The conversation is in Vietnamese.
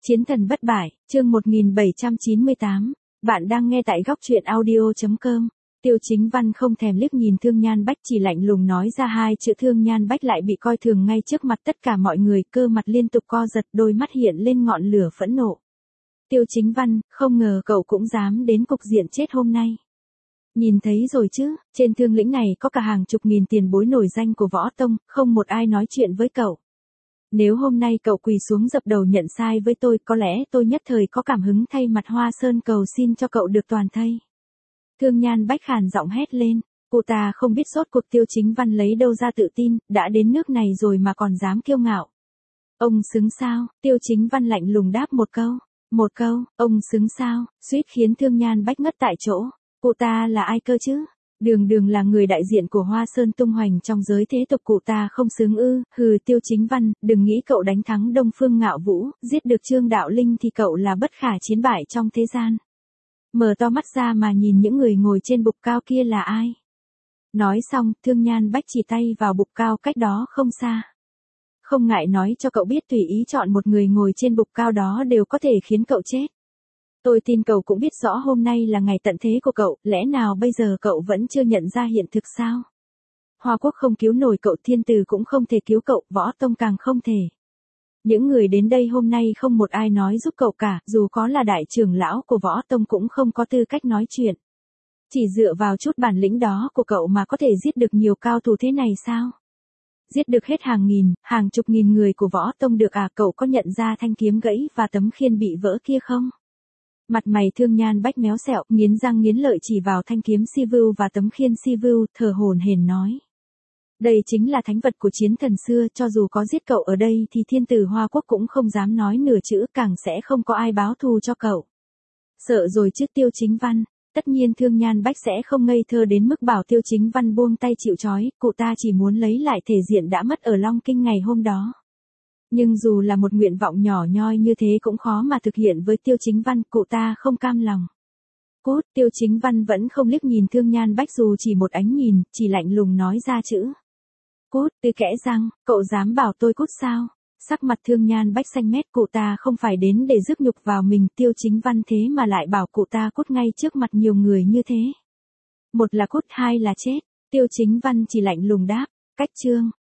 Chiến thần bất bại, chương 1798, bạn đang nghe tại góc truyện audio.com. Tiêu Chính Văn không thèm liếc nhìn Thương Nhan Bách, chỉ lạnh lùng nói ra hai chữ. Thương Nhan Bách lại bị coi thường ngay trước mặt tất cả mọi người, cơ mặt liên tục co giật, đôi mắt hiện lên ngọn lửa phẫn nộ. Tiêu Chính Văn, không ngờ cậu cũng dám đến cục diện chết hôm nay. Nhìn thấy rồi chứ, trên Thương Lĩnh này có cả hàng chục nghìn tiền bối nổi danh của võ tông, không một ai nói chuyện với cậu. Nếu hôm nay cậu quỳ xuống dập đầu nhận sai với tôi, có lẽ tôi nhất thời có cảm hứng thay mặt Hoa Sơn cầu xin cho cậu được toàn thây. Thương Nhan Bách khàn giọng hét lên, cô ta không biết rốt cuộc Tiêu Chính Văn lấy đâu ra tự tin, đã đến nước này rồi mà còn dám kiêu ngạo. Ông xứng sao? Tiêu Chính Văn lạnh lùng đáp một câu, ông xứng sao, suýt khiến Thương Nhan Bách ngất tại chỗ. Cô ta là ai cơ chứ? Đường là người đại diện của Hoa Sơn tung hoành trong giới thế tục, cụ ta không xứng ư? Hừ, Tiêu Chính Văn, đừng nghĩ cậu đánh thắng Đông Phương Ngạo Vũ, giết được Trương Đạo Linh thì cậu là bất khả chiến bại trong thế gian. Mở to mắt ra mà nhìn những người ngồi trên bục cao kia là ai? Nói xong, Thương Nhan Bách chỉ tay vào bục cao cách đó không xa. Không ngại nói cho cậu biết, tùy ý chọn một người ngồi trên bục cao đó đều có thể khiến cậu chết. Tôi tin cậu cũng biết rõ hôm nay là ngày tận thế của cậu, lẽ nào bây giờ cậu vẫn chưa nhận ra hiện thực sao? Hoa Quốc không cứu nổi cậu, Thiên Tử cũng không thể cứu cậu, Võ Tông càng không thể. Những người đến đây hôm nay không một ai nói giúp cậu cả, dù có là đại trưởng lão của Võ Tông cũng không có tư cách nói chuyện. Chỉ dựa vào chút bản lĩnh đó của cậu mà có thể giết được nhiều cao thủ thế này sao? Giết được hết hàng nghìn, hàng chục nghìn người của Võ Tông được à? Cậu có nhận ra thanh kiếm gãy và tấm khiên bị vỡ kia không? Mặt mày Thương Nhan Bách méo xẹo, nghiến răng nghiến lợi chỉ vào thanh kiếm si vưu và tấm khiên si vưu, thở hổn hển nói. Đây chính là thánh vật của chiến thần xưa, cho dù có giết cậu ở đây thì Thiên Tử Hoa Quốc cũng không dám nói nửa chữ, càng sẽ không có ai báo thù cho cậu. Sợ rồi chứ Tiêu Chính Văn? Tất nhiên Thương Nhan Bách sẽ không ngây thơ đến mức bảo Tiêu Chính Văn buông tay chịu trói, cụ ta chỉ muốn lấy lại thể diện đã mất ở Long Kinh ngày hôm đó. Nhưng dù là một nguyện vọng nhỏ nhoi như thế cũng khó mà thực hiện với Tiêu Chính Văn, cụ ta không cam lòng. Cút, Tiêu Chính Văn vẫn không liếc nhìn Thương Nhan Bách dù chỉ một ánh nhìn, chỉ lạnh lùng nói ra chữ. Cút, từ kẽ răng, cậu dám bảo tôi cút sao? Sắc mặt Thương Nhan Bách xanh mét, cụ ta không phải đến để rước nhục vào mình, Tiêu Chính Văn thế mà lại bảo cụ ta cút ngay trước mặt nhiều người như thế. Một là cút, hai là chết. Tiêu Chính Văn chỉ lạnh lùng đáp, cách chương.